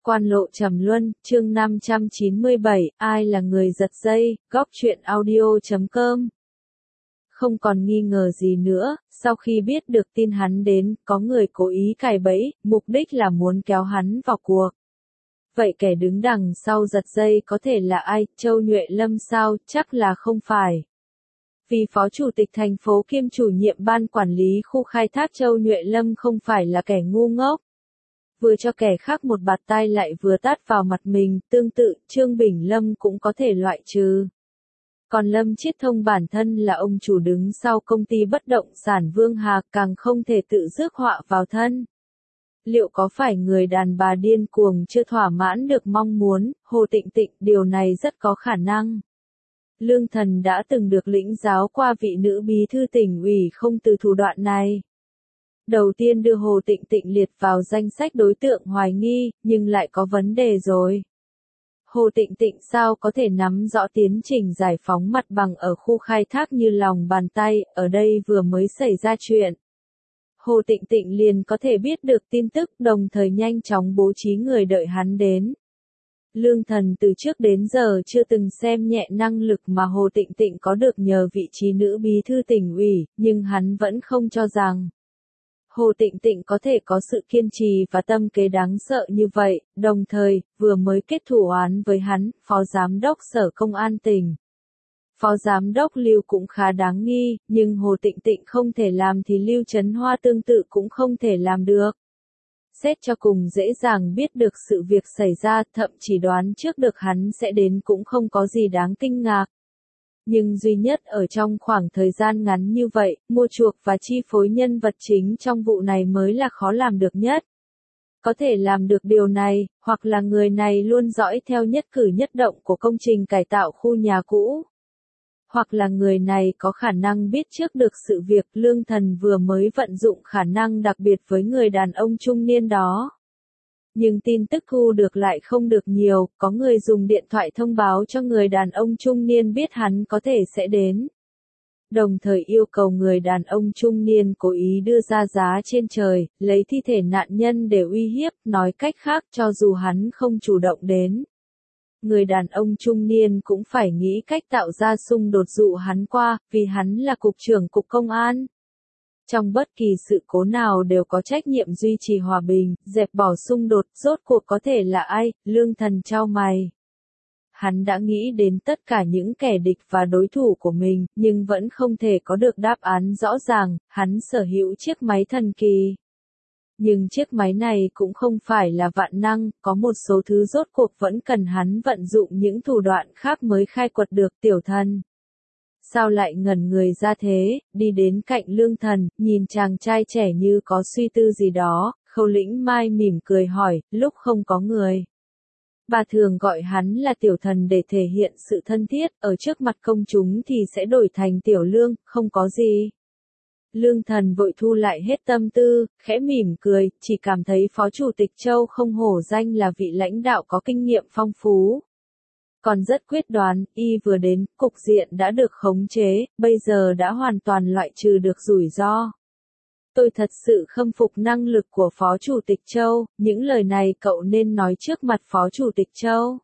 Quan lộ trầm luân, chương 597, ai là người giật dây, góc truyện audio.com. Không còn nghi ngờ gì nữa, sau khi biết được tin hắn đến, có người cố ý cài bẫy, mục đích là muốn kéo hắn vào cuộc. Vậy kẻ đứng đằng sau giật dây có thể là ai, Châu Nhuệ Lâm sao, chắc là không phải. Vì Phó Chủ tịch thành phố kiêm chủ nhiệm ban quản lý khu khai thác Châu Nhuệ Lâm không phải là kẻ ngu ngốc. Vừa cho kẻ khác một bạt tai lại vừa tát vào mặt mình, tương tự, Trương Bình Lâm cũng có thể loại trừ. Còn Lâm Chiết Thông bản thân là ông chủ đứng sau công ty bất động sản Vương Hà, càng không thể tự rước họa vào thân. Liệu có phải người đàn bà điên cuồng chưa thỏa mãn được mong muốn, Hồ Tịnh Tịnh, điều này rất có khả năng. Lương Thần đã từng được lĩnh giáo qua vị nữ bí thư tỉnh ủy không từ thủ đoạn này. Đầu tiên đưa Hồ Tịnh Tịnh liệt vào danh sách đối tượng hoài nghi, nhưng lại có vấn đề rồi. Hồ Tịnh Tịnh sao có thể nắm rõ tiến trình giải phóng mặt bằng ở khu khai thác như lòng bàn tay, ở đây vừa mới xảy ra chuyện. Hồ Tịnh Tịnh liền có thể biết được tin tức, đồng thời nhanh chóng bố trí người đợi hắn đến. Lương Thần từ trước đến giờ chưa từng xem nhẹ năng lực mà Hồ Tịnh Tịnh có được nhờ vị trí nữ bí thư tỉnh ủy, nhưng hắn vẫn không cho rằng Hồ Tịnh Tịnh có thể có sự kiên trì và tâm kế đáng sợ như vậy, đồng thời, vừa mới kết thù oán với hắn, Phó Giám đốc Sở Công an tỉnh. Phó Giám đốc Lưu cũng khá đáng nghi, nhưng Hồ Tịnh Tịnh không thể làm thì Lưu Chấn Hoa tương tự cũng không thể làm được. Xét cho cùng dễ dàng biết được sự việc xảy ra, thậm chí đoán trước được hắn sẽ đến cũng không có gì đáng kinh ngạc. Nhưng duy nhất ở trong khoảng thời gian ngắn như vậy, mua chuộc và chi phối nhân vật chính trong vụ này mới là khó làm được nhất. Có thể làm được điều này, hoặc là người này luôn dõi theo nhất cử nhất động của công trình cải tạo khu nhà cũ. Hoặc là người này có khả năng biết trước được sự việc Lương Thần vừa mới vận dụng khả năng đặc biệt với người đàn ông trung niên đó. Nhưng tin tức thu được lại không được nhiều, có người dùng điện thoại thông báo cho người đàn ông trung niên biết hắn có thể sẽ đến. Đồng thời yêu cầu người đàn ông trung niên cố ý đưa ra giá trên trời, lấy thi thể nạn nhân để uy hiếp, nói cách khác cho dù hắn không chủ động đến. Người đàn ông trung niên cũng phải nghĩ cách tạo ra xung đột dụ hắn qua, vì hắn là cục trưởng cục công an. Trong bất kỳ sự cố nào đều có trách nhiệm duy trì hòa bình, dẹp bỏ xung đột, rốt cuộc có thể là ai, Lương Thần chau mày. Hắn đã nghĩ đến tất cả những kẻ địch và đối thủ của mình, nhưng vẫn không thể có được đáp án rõ ràng, hắn sở hữu chiếc máy thần kỳ. Nhưng chiếc máy này cũng không phải là vạn năng, có một số thứ rốt cuộc vẫn cần hắn vận dụng những thủ đoạn khác mới khai quật được tiểu thần. Sao lại ngẩn người ra thế, đi đến cạnh Lương Thần, nhìn chàng trai trẻ như có suy tư gì đó, Khâu Lĩnh Mai mỉm cười hỏi, lúc không có người. Bà thường gọi hắn là tiểu thần để thể hiện sự thân thiết, ở trước mặt công chúng thì sẽ đổi thành tiểu Lương, không có gì. Lương Thần vội thu lại hết tâm tư, khẽ mỉm cười, chỉ cảm thấy Phó Chủ tịch Châu không hổ danh là vị lãnh đạo có kinh nghiệm phong phú. Còn rất quyết đoán, y vừa đến, cục diện đã được khống chế, bây giờ đã hoàn toàn loại trừ được rủi ro. Tôi thật sự khâm phục năng lực của Phó Chủ tịch Châu, những lời này cậu nên nói trước mặt Phó Chủ tịch Châu.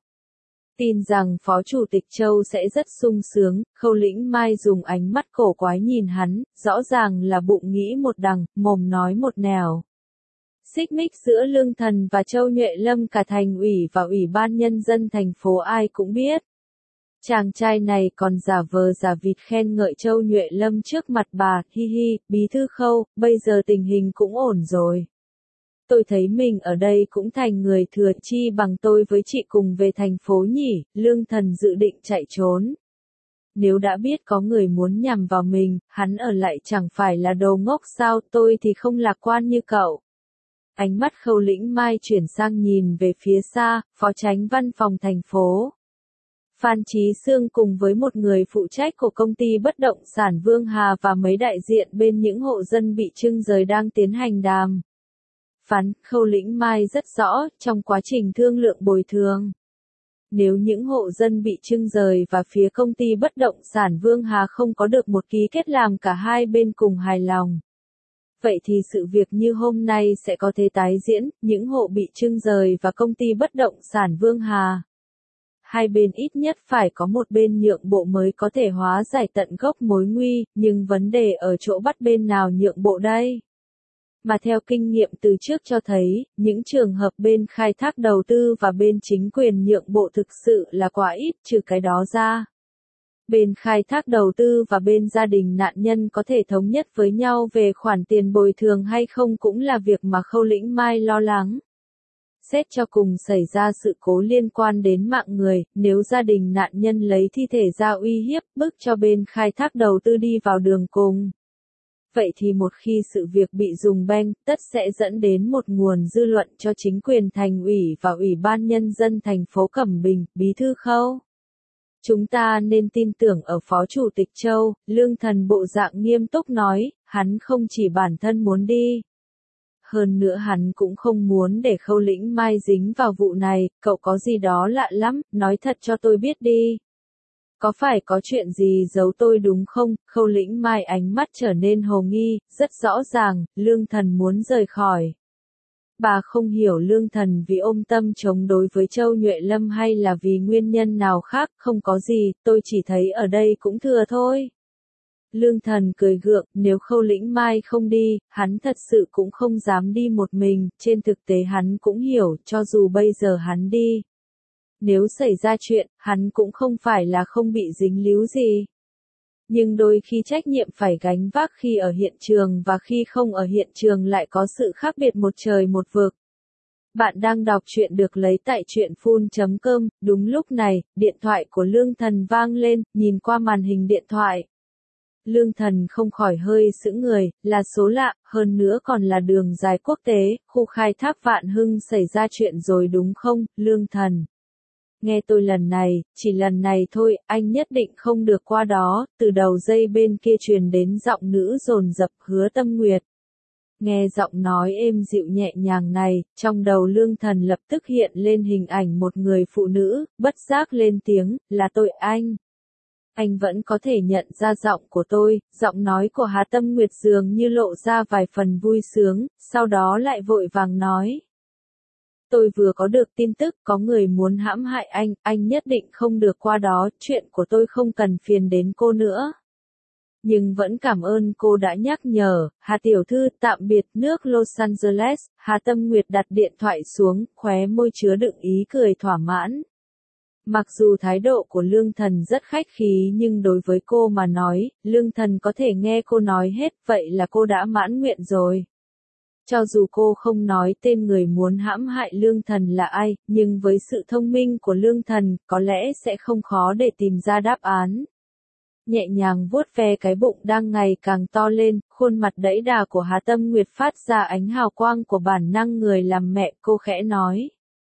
Tin rằng Phó Chủ tịch Châu sẽ rất sung sướng, Khâu Lĩnh Mai dùng ánh mắt cổ quái nhìn hắn, rõ ràng là bụng nghĩ một đằng, mồm nói một nẻo. Xích mích giữa Lương Thần và Châu Nhuệ Lâm cả thành ủy và ủy ban nhân dân thành phố ai cũng biết. Chàng trai này còn giả vờ giả vịt khen ngợi Châu Nhuệ Lâm trước mặt bà, hi hi, bí thư Khâu, bây giờ tình hình cũng ổn rồi. Tôi thấy mình ở đây cũng thành người thừa chi bằng tôi với chị cùng về thành phố nhỉ, Lương Thần dự định chạy trốn. Nếu đã biết có người muốn nhằm vào mình, hắn ở lại chẳng phải là đồ ngốc sao, tôi thì không lạc quan như cậu. Ánh mắt Khâu Lĩnh Mai chuyển sang nhìn về phía xa, Phó Chánh Văn phòng thành phố. Phan Chí Sương cùng với một người phụ trách của công ty bất động sản Vương Hà và mấy đại diện bên những hộ dân bị trưng rời đang tiến hành đàm phán. Khâu Lĩnh Mai rất rõ, trong quá trình thương lượng bồi thường, nếu những hộ dân bị trưng rời và phía công ty bất động sản Vương Hà không có được một ký kết làm cả hai bên cùng hài lòng, vậy thì sự việc như hôm nay sẽ có thể tái diễn, những hộ bị trưng rời và công ty bất động sản Vương Hà. Hai bên ít nhất phải có một bên nhượng bộ mới có thể hóa giải tận gốc mối nguy, nhưng vấn đề ở chỗ bắt bên nào nhượng bộ đây? Mà theo kinh nghiệm từ trước cho thấy, những trường hợp bên khai thác đầu tư và bên chính quyền nhượng bộ thực sự là quá ít, trừ cái đó ra. Bên khai thác đầu tư và bên gia đình nạn nhân có thể thống nhất với nhau về khoản tiền bồi thường hay không cũng là việc mà Khâu Lĩnh Mai lo lắng. Xét cho cùng xảy ra sự cố liên quan đến mạng người, nếu gia đình nạn nhân lấy thi thể ra uy hiếp, bức cho bên khai thác đầu tư đi vào đường cùng. Vậy thì một khi sự việc bị dùng beng, tất sẽ dẫn đến một nguồn dư luận cho chính quyền thành ủy và Ủy ban Nhân dân thành phố Cẩm Bình, Bí thư Khâu. Chúng ta nên tin tưởng ở Phó Chủ tịch Châu, Lương Thần bộ dạng nghiêm túc nói, hắn không chỉ bản thân muốn đi. Hơn nữa hắn cũng không muốn để Khâu Lĩnh Mai dính vào vụ này, cậu có gì đó lạ lắm, nói thật cho tôi biết đi. Có phải có chuyện gì giấu tôi đúng không? Khâu Lĩnh Mai ánh mắt trở nên hồ nghi, rất rõ ràng, Lương Thần muốn rời khỏi. Bà không hiểu Lương Thần vì ôm tâm chống đối với Châu Nhuệ Lâm hay là vì nguyên nhân nào khác, không có gì, tôi chỉ thấy ở đây cũng thừa thôi. Lương Thần cười gượng, nếu Khâu Lĩnh Mai không đi, hắn thật sự cũng không dám đi một mình, trên thực tế hắn cũng hiểu, cho dù bây giờ hắn đi. Nếu xảy ra chuyện, hắn cũng không phải là không bị dính líu gì. Nhưng đôi khi trách nhiệm phải gánh vác khi ở hiện trường và khi không ở hiện trường lại có sự khác biệt một trời một vực. Bạn đang đọc truyện được lấy tại truyện.phun.com, đúng lúc này, điện thoại của Lương Thần vang lên, nhìn qua màn hình điện thoại. Lương Thần không khỏi hơi sững người, là số lạ, hơn nữa còn là đường dài quốc tế, khu khai thác Vạn Hưng xảy ra chuyện rồi đúng không, Lương Thần? Nghe tôi lần này, chỉ lần này thôi, anh nhất định không được qua đó, từ đầu dây bên kia truyền đến giọng nữ dồn dập Hứa Tâm Nguyệt. Nghe giọng nói êm dịu nhẹ nhàng này, trong đầu Lương Thần lập tức hiện lên hình ảnh một người phụ nữ, bất giác lên tiếng, là tôi anh. Anh vẫn có thể nhận ra giọng của tôi, giọng nói của Hà Tâm Nguyệt dường như lộ ra vài phần vui sướng, sau đó lại vội vàng nói. Tôi vừa có được tin tức có người muốn hãm hại anh nhất định không được qua đó, chuyện của tôi không cần phiền đến cô nữa. Nhưng vẫn cảm ơn cô đã nhắc nhở, Hà tiểu thư tạm biệt nước Los Angeles, Hà Tâm Nguyệt đặt điện thoại xuống, khóe môi chứa đựng ý cười thỏa mãn. Mặc dù thái độ của Lương Thần rất khách khí nhưng đối với cô mà nói, Lương Thần có thể nghe cô nói hết, vậy là cô đã mãn nguyện rồi. Cho dù cô không nói tên người muốn hãm hại Lương Thần là ai, nhưng với sự thông minh của Lương Thần, có lẽ sẽ không khó để tìm ra đáp án. Nhẹ nhàng vuốt ve cái bụng đang ngày càng to lên, khuôn mặt đẫy đà của Hà Tâm Nguyệt phát ra ánh hào quang của bản năng người làm mẹ, cô khẽ nói.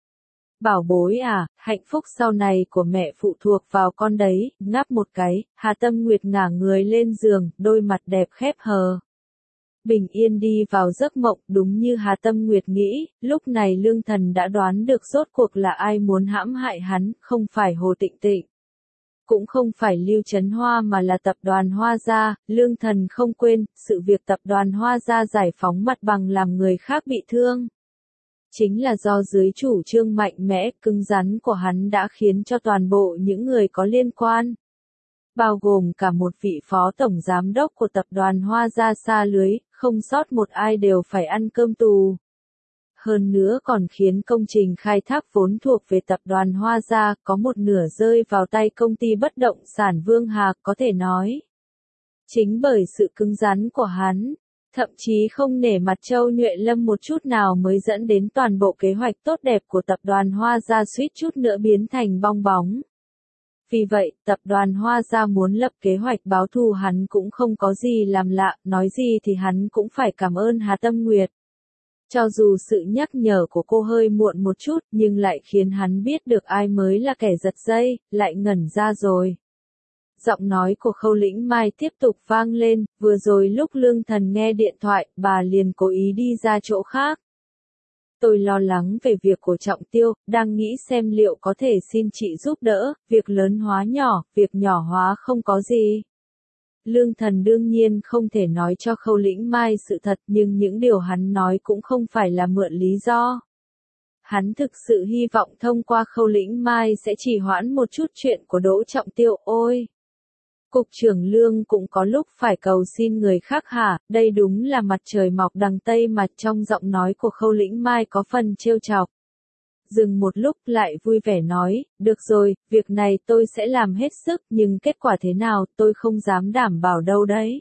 Bảo bối à, hạnh phúc sau này của mẹ phụ thuộc vào con đấy, ngáp một cái, Hà Tâm Nguyệt ngả người lên giường, đôi mặt đẹp khép hờ. Bình yên đi vào giấc mộng, đúng như Hà Tâm Nguyệt nghĩ, lúc này Lương Thần đã đoán được rốt cuộc là ai muốn hãm hại hắn, không phải Hồ Tịnh Tịnh. Cũng không phải Lưu Trấn Hoa mà là tập đoàn Hoa Gia, Lương Thần không quên, sự việc tập đoàn Hoa Gia giải phóng mặt bằng làm người khác bị thương. Chính là do dưới chủ trương mạnh mẽ, cứng rắn của hắn đã khiến cho toàn bộ những người có liên quan, bao gồm cả một vị phó tổng giám đốc của tập đoàn Hoa Gia sa lưới, không sót một ai đều phải ăn cơm tù. Hơn nữa còn khiến công trình khai thác vốn thuộc về tập đoàn Hoa Gia có một nửa rơi vào tay công ty bất động sản Vương Hà, có thể nói. Chính bởi sự cứng rắn của hắn, thậm chí không nể mặt Châu Nhuệ Lâm một chút nào mới dẫn đến toàn bộ kế hoạch tốt đẹp của tập đoàn Hoa Gia suýt chút nữa biến thành bong bóng. Vì vậy, tập đoàn Hoa Gia muốn lập kế hoạch báo thù hắn cũng không có gì làm lạ, nói gì thì hắn cũng phải cảm ơn Hà Tâm Nguyệt. Cho dù sự nhắc nhở của cô hơi muộn một chút, nhưng lại khiến hắn biết được ai mới là kẻ giật dây, lại ngẩn ra rồi. Giọng nói của Khâu Lĩnh Mai tiếp tục vang lên, vừa rồi lúc Lương Thần nghe điện thoại, bà liền cố ý đi ra chỗ khác. Tôi lo lắng về việc của Trọng Tiêu, đang nghĩ xem liệu có thể xin chị giúp đỡ, việc lớn hóa nhỏ, việc nhỏ hóa không có gì. Lương Thần đương nhiên không thể nói cho Khâu Lĩnh Mai sự thật, nhưng những điều hắn nói cũng không phải là mượn lý do. Hắn thực sự hy vọng thông qua Khâu Lĩnh Mai sẽ trì hoãn một chút chuyện của Đỗ Trọng Tiêu. Ôi! Cục trưởng Lương cũng có lúc phải cầu xin người khác hả, đây đúng là mặt trời mọc đằng Tây mà. Trong giọng nói của Khâu Lĩnh Mai có phần trêu chọc. Dừng một lúc lại vui vẻ nói, được rồi, việc này tôi sẽ làm hết sức, nhưng kết quả thế nào tôi không dám đảm bảo đâu đấy.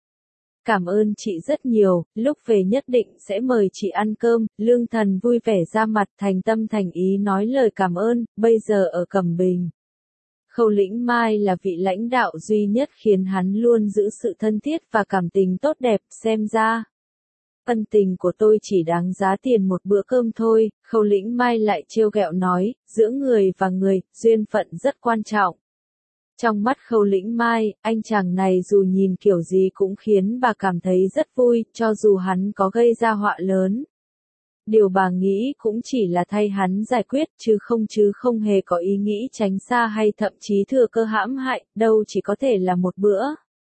Cảm ơn chị rất nhiều, lúc về nhất định sẽ mời chị ăn cơm. Lương Thần vui vẻ ra mặt, thành tâm thành ý nói lời cảm ơn. Bây giờ ở Cẩm Bình, Khâu Lĩnh Mai là vị lãnh đạo duy nhất khiến hắn luôn giữ sự thân thiết và cảm tình tốt đẹp. Xem ra, ân tình của tôi chỉ đáng giá tiền một bữa cơm thôi. Khâu Lĩnh Mai lại trêu ghẹo nói, giữa người và người, duyên phận rất quan trọng. Trong mắt Khâu Lĩnh Mai, anh chàng này dù nhìn kiểu gì cũng khiến bà cảm thấy rất vui, cho dù hắn có gây ra họa lớn. Điều bà nghĩ cũng chỉ là thay hắn giải quyết, chứ không hề có ý nghĩ tránh xa hay thậm chí thừa cơ hãm hại, đâu chỉ có thể là một bữa.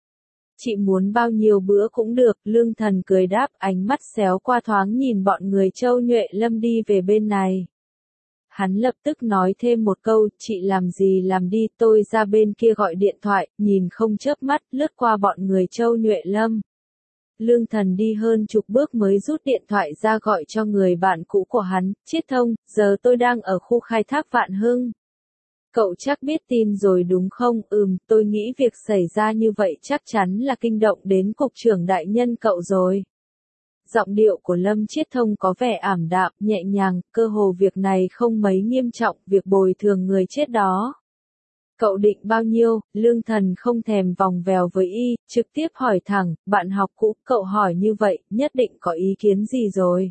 Chị muốn bao nhiêu bữa cũng được. Lương Thần cười đáp, ánh mắt xéo qua thoáng nhìn bọn người Châu Nhuệ Lâm đi về bên này. Hắn lập tức nói thêm một câu, chị làm gì làm đi, tôi ra bên kia gọi điện thoại, nhìn không chớp mắt, lướt qua bọn người Châu Nhuệ Lâm. Lương Thần đi hơn chục bước mới rút điện thoại ra gọi cho người bạn cũ của hắn, Chiết Thông, giờ tôi đang ở khu khai thác Vạn Hưng. Cậu chắc biết tin rồi đúng không? Tôi nghĩ việc xảy ra như vậy chắc chắn là kinh động đến cục trưởng đại nhân cậu rồi. Giọng điệu của Lâm Chiết Thông có vẻ ảm đạm, nhẹ nhàng, cơ hồ việc này không mấy nghiêm trọng, việc bồi thường người chết đó. Cậu định bao nhiêu? Lương Thần không thèm vòng vèo với y, trực tiếp hỏi thẳng, bạn học cũ, cậu hỏi như vậy, nhất định có ý kiến gì rồi?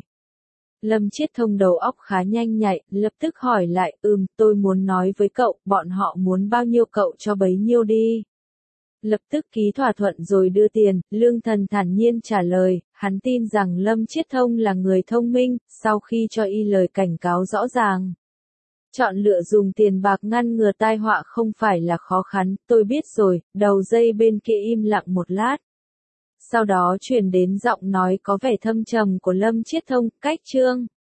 Lâm Chiết Thông đầu óc khá nhanh nhạy, lập tức hỏi lại, tôi muốn nói với cậu, bọn họ muốn bao nhiêu cậu cho bấy nhiêu đi. Lập tức ký thỏa thuận rồi đưa tiền. Lương Thần thản nhiên trả lời, hắn tin rằng Lâm Chiết Thông là người thông minh, sau khi cho y lời cảnh cáo rõ ràng. Chọn lựa dùng tiền bạc ngăn ngừa tai họa không phải là khó khăn, tôi biết rồi. Đầu dây bên kia im lặng một lát. Sau đó truyền đến giọng nói có vẻ thâm trầm của Lâm Chiết Thông, cách chương.